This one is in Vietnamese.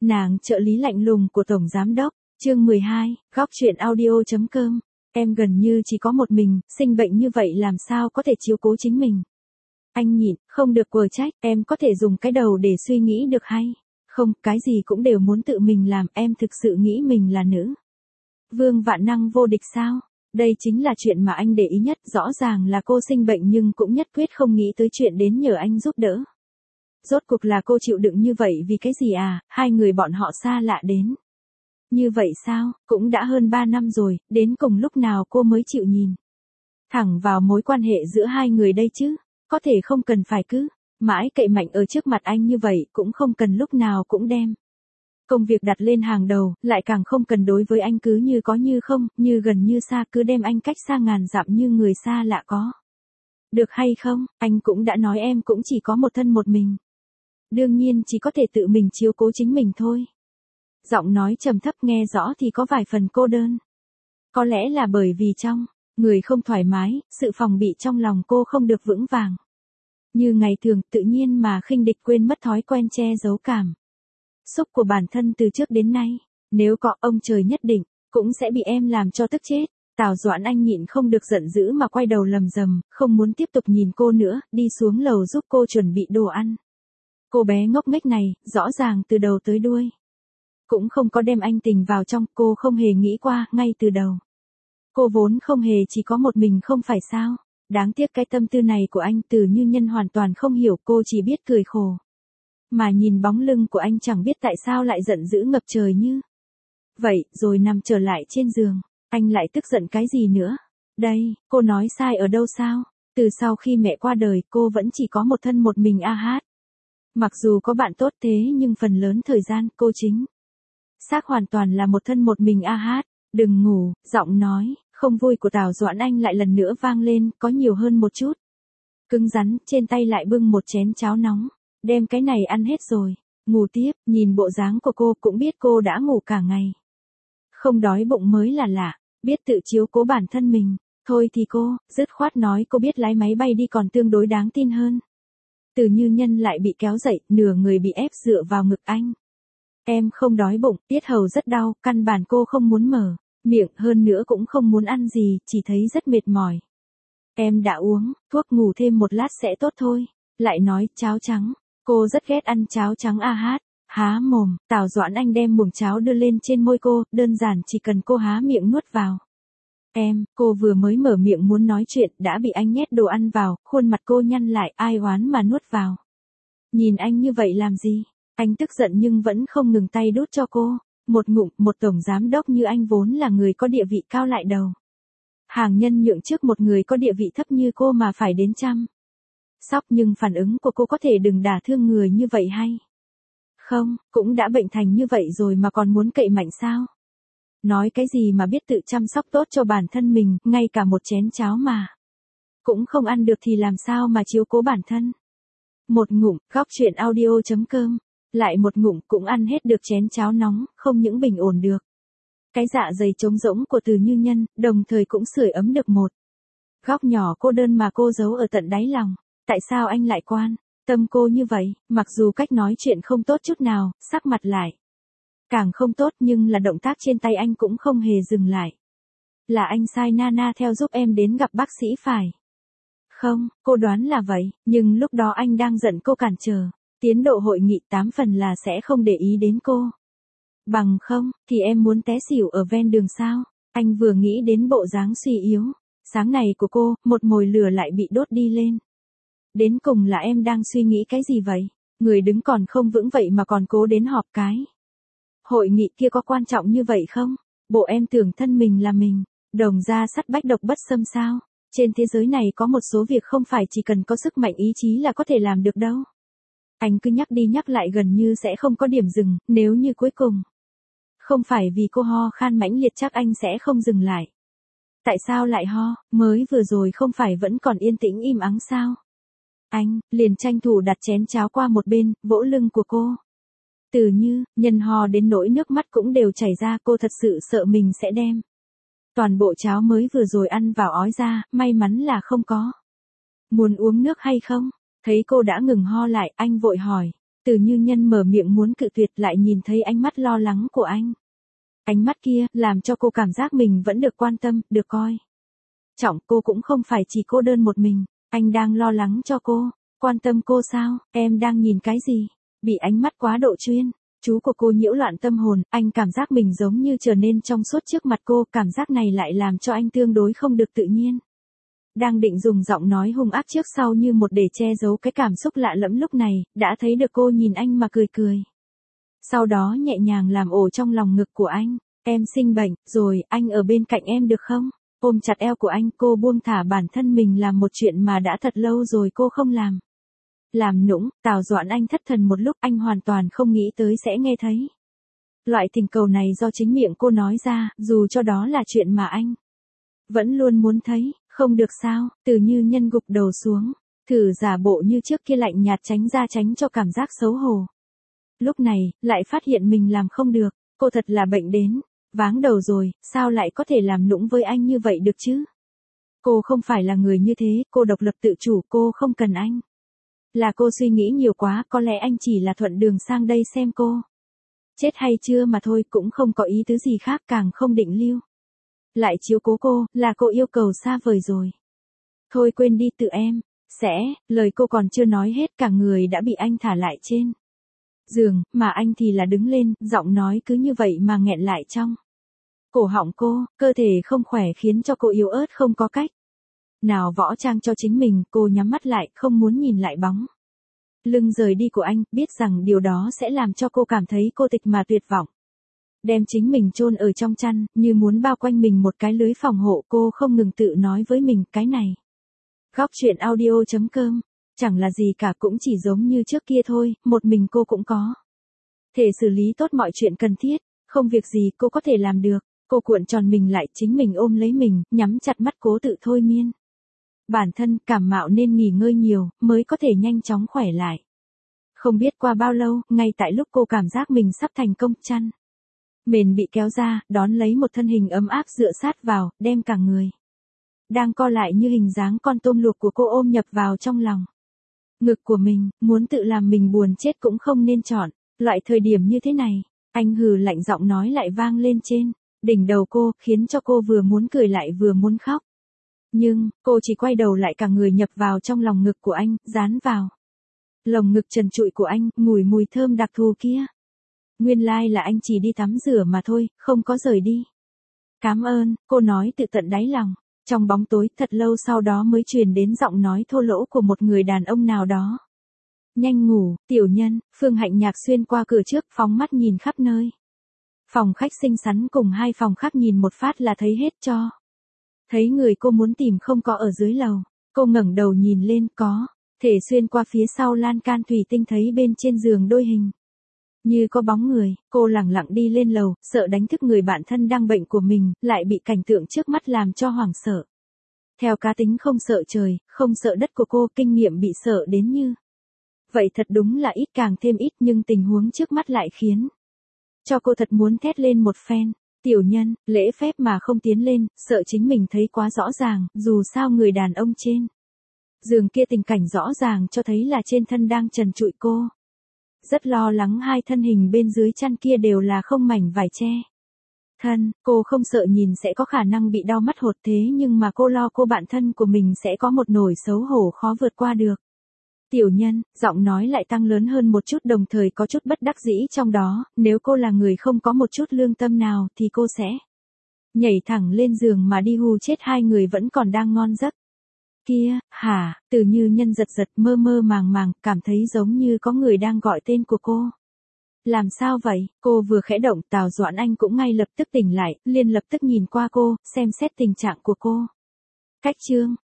Nàng trợ lý lạnh lùng của Tổng Giám Đốc, chương 12, góc chuyện audio.com. Em gần như chỉ có một mình, sinh bệnh như vậy làm sao có thể chiếu cố chính mình. Anh nhịn, không được quờ trách, em có thể dùng cái đầu để suy nghĩ được hay? Không, cái gì cũng đều muốn tự mình làm, em thực sự nghĩ mình là nữ vương vạn năng vô địch sao? Đây chính là chuyện mà anh để ý nhất, rõ ràng là cô sinh bệnh nhưng cũng nhất quyết không nghĩ tới chuyện đến nhờ anh giúp đỡ. Rốt cuộc là cô chịu đựng như vậy vì cái gì à, hai người bọn họ xa lạ đến. Như vậy sao, cũng đã hơn 3 năm rồi, đến cùng lúc nào cô mới chịu nhìn thẳng vào mối quan hệ giữa hai người đây chứ, có thể không cần phải cứ mãi cậy mạnh ở trước mặt anh như vậy, cũng không cần lúc nào cũng đem công việc đặt lên hàng đầu, lại càng không cần đối với anh cứ như có như không, như gần như xa, cứ đem anh cách xa ngàn dặm như người xa lạ có. Được hay không, anh cũng đã nói em cũng chỉ có một thân một mình. Đương nhiên chỉ có thể tự mình chiếu cố chính mình thôi. Giọng nói trầm thấp nghe rõ thì có vài phần cô đơn. Có lẽ là bởi vì trong người không thoải mái, sự phòng bị trong lòng cô không được vững vàng. Như ngày thường, tự nhiên mà khinh địch, quên mất thói quen che giấu cảm xúc của bản thân từ trước đến nay. Nếu có, ông trời nhất định cũng sẽ bị em làm cho tức chết. Tào Doãn Anh nhịn không được giận dữ mà quay đầu lầm rầm, không muốn tiếp tục nhìn cô nữa, đi xuống lầu giúp cô chuẩn bị đồ ăn. Cô bé ngốc nghếch này, rõ ràng từ đầu tới đuôi cũng không có đem anh tình vào trong, cô không hề nghĩ qua, ngay từ đầu. Cô vốn không hề chỉ có một mình không phải sao? Đáng tiếc cái tâm tư này của anh Từ Như Nhân hoàn toàn không hiểu, cô chỉ biết cười khổ. Mà nhìn bóng lưng của anh chẳng biết tại sao lại giận dữ ngập trời như vậy, rồi nằm trở lại trên giường. Anh lại tức giận cái gì nữa? Đây, cô nói sai ở đâu sao? Từ sau khi mẹ qua đời, cô vẫn chỉ có một thân một mình a hát. Mặc dù có bạn tốt thế nhưng phần lớn thời gian cô chính xác hoàn toàn là một thân một mình a hát. Đừng ngủ, giọng nói không vui của Tào Doãn Anh lại lần nữa vang lên, có nhiều hơn một chút cứng rắn, trên tay lại bưng một chén cháo nóng. Đem cái này ăn hết rồi, ngủ tiếp. Nhìn bộ dáng của cô cũng biết cô đã ngủ cả ngày. Không đói bụng mới là lạ, biết tự chiếu cố bản thân mình. Thôi thì cô, dứt khoát nói cô biết lái máy bay đi còn tương đối đáng tin hơn. Từ Như Nhân lại bị kéo dậy, nửa người bị ép dựa vào ngực anh. Em không đói bụng, tiết hầu rất đau, căn bản cô không muốn mở miệng, hơn nữa cũng không muốn ăn gì, chỉ thấy rất mệt mỏi. Em đã uống thuốc, ngủ thêm một lát sẽ tốt thôi. Lại nói cháo trắng, cô rất ghét ăn cháo trắng a hát. Há mồm, Tào Doãn Anh đem muỗng cháo đưa lên trên môi cô, đơn giản chỉ cần cô há miệng nuốt vào. Cô vừa mới mở miệng muốn nói chuyện, đã bị anh nhét đồ ăn vào, khuôn mặt cô nhăn lại, ai oán mà nuốt vào. Nhìn anh như vậy làm gì? Anh tức giận nhưng vẫn không ngừng tay đút cho cô. Một ngụm, một tổng giám đốc như anh vốn là người có địa vị cao lại đầu hàng nhân nhượng trước một người có địa vị thấp như cô mà phải đến chăm sóc, nhưng phản ứng của cô có thể đừng đả thương người như vậy hay không? Cũng đã bệnh thành như vậy rồi mà còn muốn cậy mạnh sao? Nói cái gì mà biết tự chăm sóc tốt cho bản thân mình, ngay cả một chén cháo mà cũng không ăn được thì làm sao mà chiếu cố bản thân? Một ngụm, góc chuyện audio.com. Lại một ngụm cũng ăn hết được chén cháo nóng, không những bình ổn được cái dạ dày trống rỗng của Từ Như Nhân, đồng thời cũng sưởi ấm được một góc nhỏ cô đơn mà cô giấu ở tận đáy lòng. Tại sao anh lại quan tâm cô như vậy? Mặc dù cách nói chuyện không tốt chút nào, sắc mặt lại càng không tốt, nhưng là động tác trên tay anh cũng không hề dừng lại. Là anh sai Nana theo giúp em đến gặp bác sĩ phải không? Cô đoán là vậy, nhưng lúc đó anh đang giận cô cản trở tiến độ hội nghị, 8 phần là sẽ không để ý đến cô. Bằng không, thì em muốn té xỉu ở ven đường sao? Anh vừa nghĩ đến bộ dáng suy yếu sáng này của cô, một mồi lửa lại bị đốt đi lên. Đến cùng là em đang suy nghĩ cái gì vậy? Người đứng còn không vững vậy mà còn cố đến họp cái hội nghị kia, có quan trọng như vậy không? Bộ em tưởng thân mình là mình đồng ra sắt bách độc bất xâm sao? Trên thế giới này có một số việc không phải chỉ cần có sức mạnh ý chí là có thể làm được đâu. Anh cứ nhắc đi nhắc lại gần như sẽ không có điểm dừng, nếu như cuối cùng không phải vì cô ho khan mãnh liệt chắc anh sẽ không dừng lại. Tại sao lại ho, mới vừa rồi không phải vẫn còn yên tĩnh im ắng sao? Anh liền tranh thủ đặt chén cháo qua một bên, vỗ lưng của cô. Từ Như Nhân ho đến nỗi nước mắt cũng đều chảy ra, cô thật sự sợ mình sẽ đem toàn bộ cháo mới vừa rồi ăn vào ói ra, may mắn là không có. Muốn uống nước hay không? Thấy cô đã ngừng ho lại, anh vội hỏi. Từ Như Nhân mở miệng muốn cự tuyệt lại nhìn thấy ánh mắt lo lắng của anh. Ánh mắt kia, làm cho cô cảm giác mình vẫn được quan tâm, được coi trọng. Cô cũng không phải chỉ cô đơn một mình, anh đang lo lắng cho cô, quan tâm cô sao, em đang nhìn cái gì? Bị ánh mắt quá độ chuyên chú của cô nhiễu loạn tâm hồn, anh cảm giác mình giống như trở nên trong suốt trước mặt cô, cảm giác này lại làm cho anh tương đối không được tự nhiên. Đang định dùng giọng nói hung ác trước sau như một để che giấu cái cảm xúc lạ lẫm lúc này, đã thấy được cô nhìn anh mà cười cười. Sau đó nhẹ nhàng làm ổ trong lòng ngực của anh, em sinh bệnh, rồi, anh ở bên cạnh em được không? Ôm chặt eo của anh, cô buông thả bản thân mình làm một chuyện mà đã thật lâu rồi cô không làm. Làm nũng, Tào Doãn Anh thất thần một lúc, anh hoàn toàn không nghĩ tới sẽ nghe thấy. Loại tình cầu này do chính miệng cô nói ra, dù cho đó là chuyện mà anh vẫn luôn muốn thấy, không được sao, Từ Như Nhân gục đầu xuống, thử giả bộ như trước kia lạnh nhạt tránh ra tránh cho cảm giác xấu hổ. Lúc này, lại phát hiện mình làm không được, cô thật là bệnh đến, váng đầu rồi, sao lại có thể làm nũng với anh như vậy được chứ? Cô không phải là người như thế, cô độc lập tự chủ, cô không cần anh. Là cô suy nghĩ nhiều quá, có lẽ anh chỉ là thuận đường sang đây xem cô chết hay chưa mà thôi, cũng không có ý tứ gì khác, càng không định lưu lại chiếu cố cô, là cô yêu cầu xa vời rồi. Thôi quên đi, tự em lời cô còn chưa nói hết, cả người đã bị anh thả lại trên giường, mà anh thì là đứng lên, giọng nói cứ như vậy mà nghẹn lại trong cổ họng cô, cơ thể không khỏe khiến cho cô yếu ớt không có cách nào võ trang cho chính mình. Cô nhắm mắt lại, không muốn nhìn lại bóng lưng rời đi của anh, biết rằng điều đó sẽ làm cho cô cảm thấy cô tịch mà tuyệt vọng. Đem chính mình chôn ở trong chăn, như muốn bao quanh mình một cái lưới phòng hộ. Cô không ngừng tự nói với mình, cái này Góc Chuyện Audio.com, chẳng là gì cả, cũng chỉ giống như trước kia thôi, một mình cô cũng có thể xử lý tốt mọi chuyện cần thiết, không việc gì cô có thể làm được. Cô cuộn tròn mình lại, chính mình ôm lấy mình, nhắm chặt mắt cố tự thôi miên bản thân, cảm mạo nên nghỉ ngơi nhiều, mới có thể nhanh chóng khỏe lại. Không biết qua bao lâu, ngay tại lúc cô cảm giác mình sắp thành công, chăn mền bị kéo ra, đón lấy một thân hình ấm áp dựa sát vào, đem cả người đang co lại như hình dáng con tôm luộc của cô ôm nhập vào trong lòng ngực của mình, muốn tự làm mình buồn chết cũng không nên chọn loại thời điểm như thế này. Anh hừ lạnh, giọng nói lại vang lên trên đỉnh đầu cô, khiến cho cô vừa muốn cười lại vừa muốn khóc. Nhưng, cô chỉ quay đầu lại, cả người nhập vào trong lòng ngực của anh, dán vào lồng ngực trần trụi của anh, ngửi mùi thơm đặc thù kia. Nguyên lai là anh chỉ đi tắm rửa mà thôi, không có rời đi. Cảm ơn, cô nói tự tận đáy lòng. Trong bóng tối, thật lâu sau đó mới truyền đến giọng nói thô lỗ của một người đàn ông nào đó. Nhanh ngủ, tiểu nhân. Phương Hạnh Nhạc xuyên qua cửa trước, phóng mắt nhìn khắp nơi. Phòng khách xinh xắn cùng hai phòng khác nhìn một phát là thấy hết cho. Thấy người cô muốn tìm không có ở dưới lầu. Cô ngẩng đầu nhìn lên, có thể xuyên qua phía sau lan can thủy tinh thấy bên trên giường đôi hình như có bóng người. Cô lẳng lặng đi lên lầu, sợ đánh thức người bạn thân đang bệnh của mình, lại bị cảnh tượng trước mắt làm cho hoảng sợ. Theo cá tính không sợ trời, không sợ đất của cô, kinh nghiệm bị sợ đến như vậy thật đúng là ít càng thêm ít, nhưng tình huống trước mắt lại khiến cho cô thật muốn thét lên một phen. Tiểu nhân, lễ phép mà không tiến lên, sợ chính mình thấy quá rõ ràng, dù sao người đàn ông trên giường kia tình cảnh rõ ràng cho thấy là trên thân đang trần trụi cô. Rất lo lắng hai thân hình bên dưới chăn kia đều là không mảnh vải che thân, cô không sợ nhìn sẽ có khả năng bị đau mắt hột, thế nhưng mà cô lo cô bạn thân của mình sẽ có một nỗi xấu hổ khó vượt qua được. Tiểu nhân, giọng nói lại tăng lớn hơn một chút, đồng thời có chút bất đắc dĩ trong đó, nếu cô là người không có một chút lương tâm nào thì cô sẽ nhảy thẳng lên giường mà đi hù chết hai người vẫn còn đang ngon giấc. Kia, hả? Từ Như Nhân giật giật, mơ mơ màng màng, cảm thấy giống như có người đang gọi tên của cô. Làm sao vậy? Cô vừa khẽ động, Tào Doãn Anh cũng ngay lập tức tỉnh lại, liền lập tức nhìn qua cô, xem xét tình trạng của cô. Cách chương